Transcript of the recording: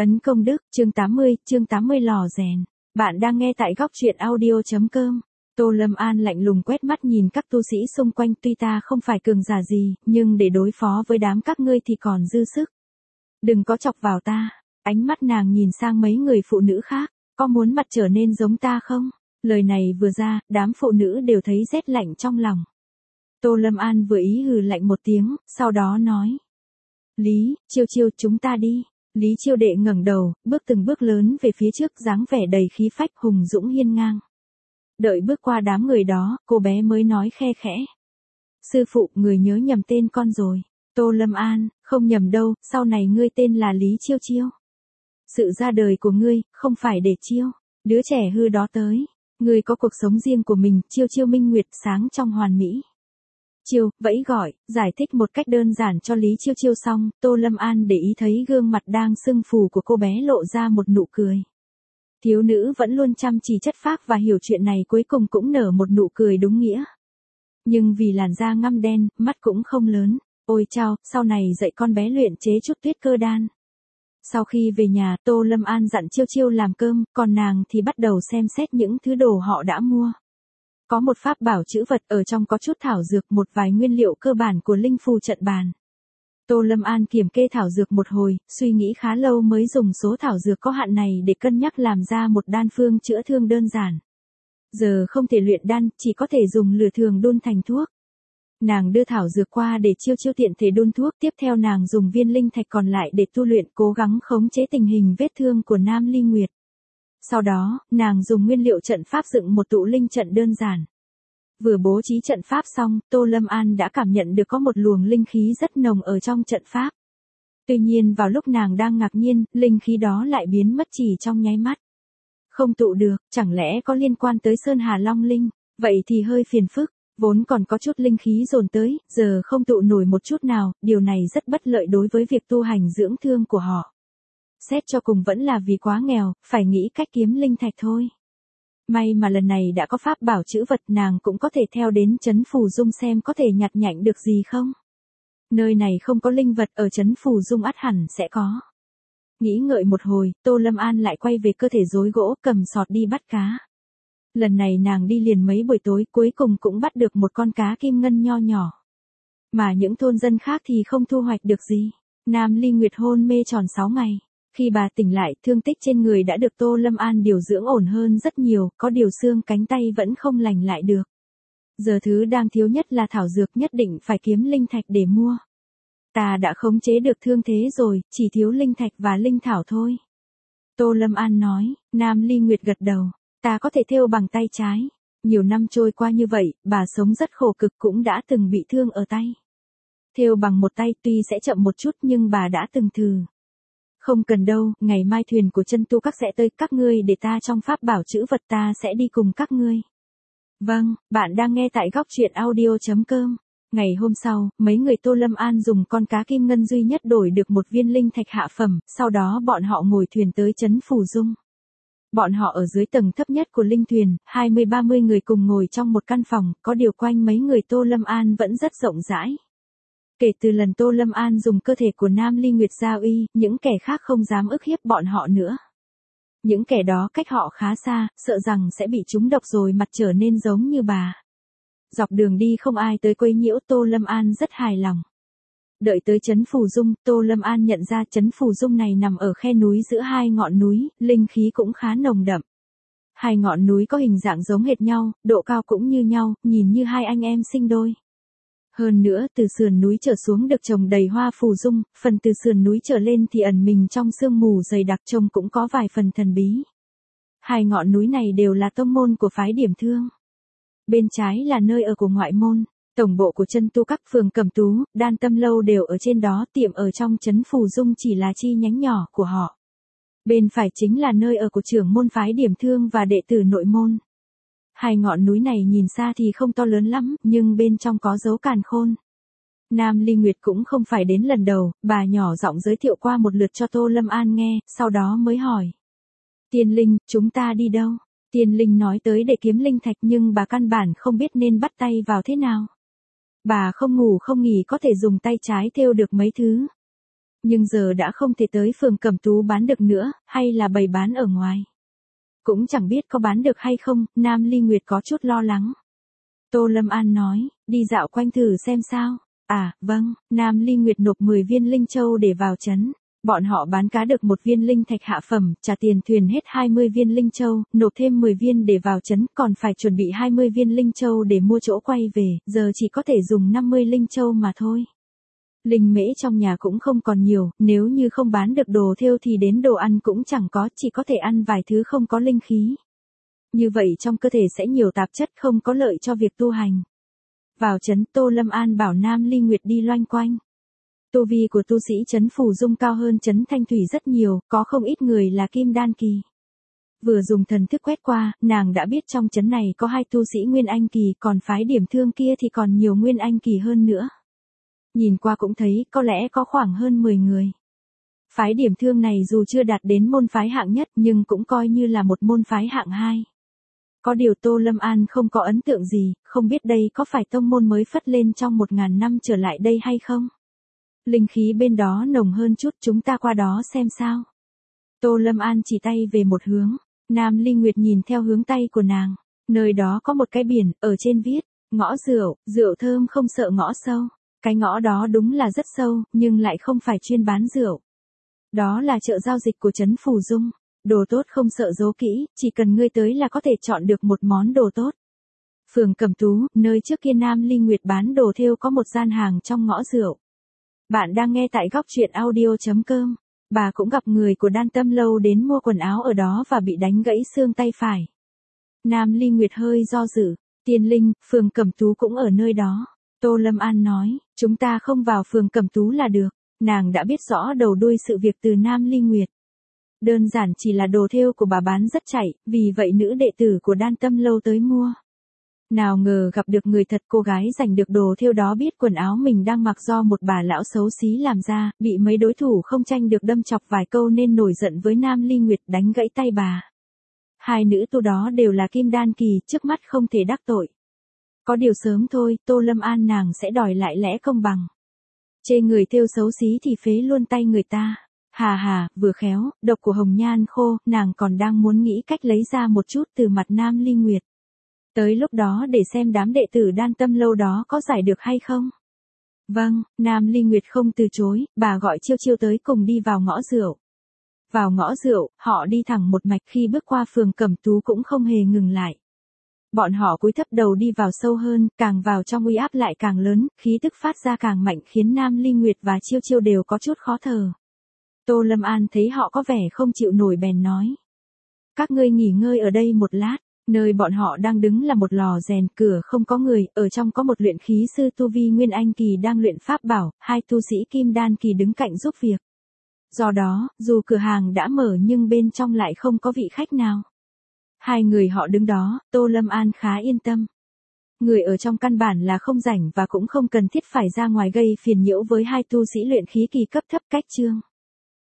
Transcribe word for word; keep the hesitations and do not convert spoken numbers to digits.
Ấn công đức, chương tám mươi, chương tám mươi lò rèn. Bạn đang nghe tại góc truyện audio.com. Tô Lâm An lạnh lùng quét mắt nhìn các tu sĩ xung quanh, tuy ta không phải cường giả gì, nhưng để đối phó với đám các ngươi thì còn dư sức. Đừng có chọc vào ta. Ánh mắt nàng nhìn sang mấy người phụ nữ khác, có muốn mặt trở nên giống ta không? Lời này vừa ra, đám phụ nữ đều thấy rét lạnh trong lòng. Tô Lâm An vừa ý hừ lạnh một tiếng, sau đó nói. Lý, Chiêu Chiêu, chúng ta đi. Lý Chiêu đệ ngẩng đầu, bước từng bước lớn về phía trước, dáng vẻ đầy khí phách, hùng dũng hiên ngang. Đợi bước qua đám người đó, cô bé mới nói khe khẽ. Sư phụ, người nhớ nhầm tên con rồi. Tô Lâm An, không nhầm đâu, sau này ngươi tên là Lý Chiêu Chiêu. Sự ra đời của ngươi, không phải để chiêu đứa trẻ hư đó tới. Ngươi có cuộc sống riêng của mình, Chiêu Chiêu minh nguyệt sáng trong hoàn mỹ. Chiêu, vẫy gọi, giải thích một cách đơn giản cho Lý Chiêu Chiêu xong, Tô Lâm An để ý thấy gương mặt đang sưng phù của cô bé lộ ra một nụ cười. Thiếu nữ vẫn luôn chăm chỉ chất phác và hiểu chuyện này cuối cùng cũng nở một nụ cười đúng nghĩa. Nhưng vì làn da ngăm đen, mắt cũng không lớn. Ôi chao, sau này dạy con bé luyện chế chút tuyết cơ đan. Sau khi về nhà, Tô Lâm An dặn Chiêu Chiêu làm cơm, còn nàng thì bắt đầu xem xét những thứ đồ họ đã mua. Có một pháp bảo chữ vật, ở trong có chút thảo dược, một vài nguyên liệu cơ bản của linh phù trận bàn. Tô Lâm An kiểm kê thảo dược một hồi, suy nghĩ khá lâu mới dùng số thảo dược có hạn này để cân nhắc làm ra một đan phương chữa thương đơn giản. Giờ không thể luyện đan, chỉ có thể dùng lửa thường đun thành thuốc. Nàng đưa thảo dược qua để Chiêu Chiêu tiện thể đun thuốc, tiếp theo nàng dùng viên linh thạch còn lại để tu luyện, cố gắng khống chế tình hình vết thương của Nam Ly Nguyệt. Sau đó, nàng dùng nguyên liệu trận pháp dựng một tụ linh trận đơn giản. Vừa bố trí trận pháp xong, Tô Lâm An đã cảm nhận được có một luồng linh khí rất nồng ở trong trận pháp. Tuy nhiên vào lúc nàng đang ngạc nhiên, linh khí đó lại biến mất chỉ trong nháy mắt. Không tụ được, chẳng lẽ có liên quan tới Sơn Hà Long Linh, vậy thì hơi phiền phức, vốn còn có chút linh khí dồn tới, giờ không tụ nổi một chút nào, điều này rất bất lợi đối với việc tu hành dưỡng thương của họ. Xét cho cùng vẫn là vì quá nghèo, phải nghĩ cách kiếm linh thạch thôi. May mà lần này đã có pháp bảo chữ vật, nàng cũng có thể theo đến trấn Phù Dung xem có thể nhặt nhạnh được gì không. Nơi này không có linh vật, ở trấn Phù Dung ắt hẳn sẽ có. Nghĩ ngợi một hồi, Tô Lâm An lại quay về cơ thể rối gỗ, cầm sọt đi bắt cá. Lần này nàng đi liền mấy buổi tối, cuối cùng cũng bắt được một con cá kim ngân nho nhỏ. Mà những thôn dân khác thì không thu hoạch được gì. Nam Ly Nguyệt hôn mê tròn sáu ngày. Khi bà tỉnh lại, thương tích trên người đã được Tô Lâm An điều dưỡng ổn hơn rất nhiều, có điều xương cánh tay vẫn không lành lại được. Giờ thứ đang thiếu nhất là thảo dược, nhất định phải kiếm linh thạch để mua. Ta đã khống chế được thương thế rồi, chỉ thiếu linh thạch và linh thảo thôi. Tô Lâm An nói. Nam Ly Nguyệt gật đầu. Ta có thể thêu bằng tay trái. Nhiều năm trôi qua như vậy, bà sống rất khổ cực, cũng đã từng bị thương ở tay. Thêu bằng một tay tuy sẽ chậm một chút nhưng bà đã từng thử. Không cần đâu, ngày mai thuyền của chân tu các sẽ tới, các ngươi để ta trong pháp bảo chữ vật, ta sẽ đi cùng các ngươi. Vâng, bạn đang nghe tại góc truyện audio.com. Ngày hôm sau, mấy người Tô Lâm An dùng con cá kim ngân duy nhất đổi được một viên linh thạch hạ phẩm, sau đó bọn họ ngồi thuyền tới trấn Phù Dung. Bọn họ ở dưới tầng thấp nhất của linh thuyền, hai mươi ba mươi người cùng ngồi trong một căn phòng, có điều quanh mấy người Tô Lâm An vẫn rất rộng rãi. Kể từ lần Tô Lâm An dùng cơ thể của Nam Ly Nguyệt gia uy, những kẻ khác không dám ức hiếp bọn họ nữa. Những kẻ đó cách họ khá xa, sợ rằng sẽ bị trúng độc rồi mặt trở nên giống như bà. Dọc đường đi không ai tới quấy nhiễu, Tô Lâm An rất hài lòng. Đợi tới trấn Phù Dung, Tô Lâm An nhận ra trấn Phù Dung này nằm ở khe núi giữa hai ngọn núi, linh khí cũng khá nồng đậm. Hai ngọn núi có hình dạng giống hệt nhau, độ cao cũng như nhau, nhìn như hai anh em sinh đôi. Hơn nữa, từ sườn núi trở xuống được trồng đầy hoa phù dung, phần từ sườn núi trở lên thì ẩn mình trong sương mù dày đặc, trông cũng có vài phần thần bí. Hai ngọn núi này đều là tông môn của phái Điểm Thương. Bên trái là nơi ở của ngoại môn, tổng bộ của chân tu các, phường Cẩm Tú, Đan Tâm Lâu đều ở trên đó, tiệm ở trong trấn Phù Dung chỉ là chi nhánh nhỏ của họ. Bên phải chính là nơi ở của trưởng môn phái Điểm Thương và đệ tử nội môn. Hai ngọn núi này nhìn xa thì không to lớn lắm, nhưng bên trong có dấu càn khôn. Nam Ly Nguyệt cũng không phải đến lần đầu, bà nhỏ giọng giới thiệu qua một lượt cho Tô Lâm An nghe, sau đó mới hỏi. Tiên Linh, chúng ta đi đâu? Tiên Linh nói tới để kiếm linh thạch nhưng bà căn bản không biết nên bắt tay vào thế nào. Bà không ngủ không nghỉ có thể dùng tay trái thêu được mấy thứ. Nhưng giờ đã không thể tới phường Cẩm Tú bán được nữa, hay là bày bán ở ngoài. Cũng chẳng biết có bán được hay không, Nam Ly Nguyệt có chút lo lắng. Tô Lâm An nói, đi dạo quanh thử xem sao. À, vâng, Nam Ly Nguyệt nộp mười viên linh châu để vào trấn. Bọn họ bán cá được một viên linh thạch hạ phẩm, trả tiền thuyền hết hai mươi viên linh châu, nộp thêm mười viên để vào trấn, còn phải chuẩn bị hai mươi viên linh châu để mua chỗ quay về, giờ chỉ có thể dùng năm mươi linh châu mà thôi. Linh mễ trong nhà cũng không còn nhiều, nếu như không bán được đồ thêu thì đến đồ ăn cũng chẳng có, chỉ có thể ăn vài thứ không có linh khí. Như vậy trong cơ thể sẽ nhiều tạp chất không có lợi cho việc tu hành. Vào trấn, Tô Lâm An bảo Nam Ly Nguyệt đi loanh quanh. Tu vi của tu sĩ trấn Phù Dung cao hơn trấn Thanh Thủy rất nhiều, có không ít người là kim đan kỳ. Vừa dùng thần thức quét qua, nàng đã biết trong trấn này có hai tu sĩ Nguyên Anh kỳ, còn phái Điểm Thương kia thì còn nhiều Nguyên Anh kỳ hơn nữa. Nhìn qua cũng thấy có lẽ có khoảng hơn mười người. Phái Điểm Thương này dù chưa đạt đến môn phái hạng nhất nhưng cũng coi như là một môn phái hạng hai. Có điều Tô Lâm An không có ấn tượng gì, không biết đây có phải tông môn mới phất lên trong một ngàn năm trở lại đây hay không? Linh khí bên đó nồng hơn chút, chúng ta qua đó xem sao. Tô Lâm An chỉ tay về một hướng, Nam Ly Nguyệt nhìn theo hướng tay của nàng, nơi đó có một cái biển, ở trên viết, ngõ rượu, rượu thơm không sợ ngõ sâu. Cái ngõ đó đúng là rất sâu, nhưng lại không phải chuyên bán rượu. Đó là chợ giao dịch của trấn Phù Dung. Đồ tốt không sợ giấu kỹ, chỉ cần ngươi tới là có thể chọn được một món đồ tốt. Phường Cẩm Tú, nơi trước kia Nam Ly Nguyệt bán đồ thêu có một gian hàng trong ngõ rượu. Bạn đang nghe tại góc truyện audio chấm com. Bà cũng gặp người của Đan Tâm Lâu đến mua quần áo ở đó và bị đánh gãy xương tay phải. Nam Ly Nguyệt hơi do dự. Tiên Linh, phường Cẩm Tú cũng ở nơi đó. Tô Lâm An nói, chúng ta không vào phường Cẩm Tú là được. Nàng đã biết rõ đầu đuôi sự việc từ Nam Ly Nguyệt. Đơn giản chỉ là đồ thêu của bà bán rất chạy, vì vậy nữ đệ tử của Đan Tâm Lâu tới mua. Nào ngờ gặp được người thật, cô gái giành được đồ thêu đó biết quần áo mình đang mặc do một bà lão xấu xí làm ra, bị mấy đối thủ không tranh được đâm chọc vài câu nên nổi giận với Nam Ly Nguyệt đánh gãy tay bà. Hai nữ tu đó đều là kim đan kỳ, trước mắt không thể đắc tội. Có điều sớm thôi, Tô Lâm An nàng sẽ đòi lại lẽ công bằng. Chê người thêu xấu xí thì phế luôn tay người ta. Hà hà, vừa khéo, độc của hồng nhan khô, nàng còn đang muốn nghĩ cách lấy ra một chút từ mặt Nam Ly Nguyệt. Tới lúc đó để xem đám đệ tử Đan Tâm Lâu đó có giải được hay không. Vâng, Nam Ly Nguyệt không từ chối, bà gọi Chiêu Chiêu tới cùng đi vào ngõ rượu. Vào ngõ rượu, họ đi thẳng một mạch, khi bước qua phường Cẩm Tú cũng không hề ngừng lại. Bọn họ cúi thấp đầu đi vào sâu hơn, càng vào trong uy áp lại càng lớn, khí tức phát ra càng mạnh khiến Nam Ly Nguyệt và Chiêu Chiêu đều có chút khó thở. Tô Lâm An thấy họ có vẻ không chịu nổi bèn nói. Các ngươi nghỉ ngơi ở đây một lát, nơi bọn họ đang đứng là một lò rèn, cửa không có người, ở trong có một luyện khí sư tu vi Nguyên Anh kỳ đang luyện pháp bảo, hai tu sĩ Kim Đan kỳ đứng cạnh giúp việc. Do đó, dù cửa hàng đã mở nhưng bên trong lại không có vị khách nào. Hai người họ đứng đó, Tô Lâm An khá yên tâm. Người ở trong căn bản là không rảnh và cũng không cần thiết phải ra ngoài gây phiền nhiễu với hai tu sĩ luyện khí kỳ cấp thấp cách chương.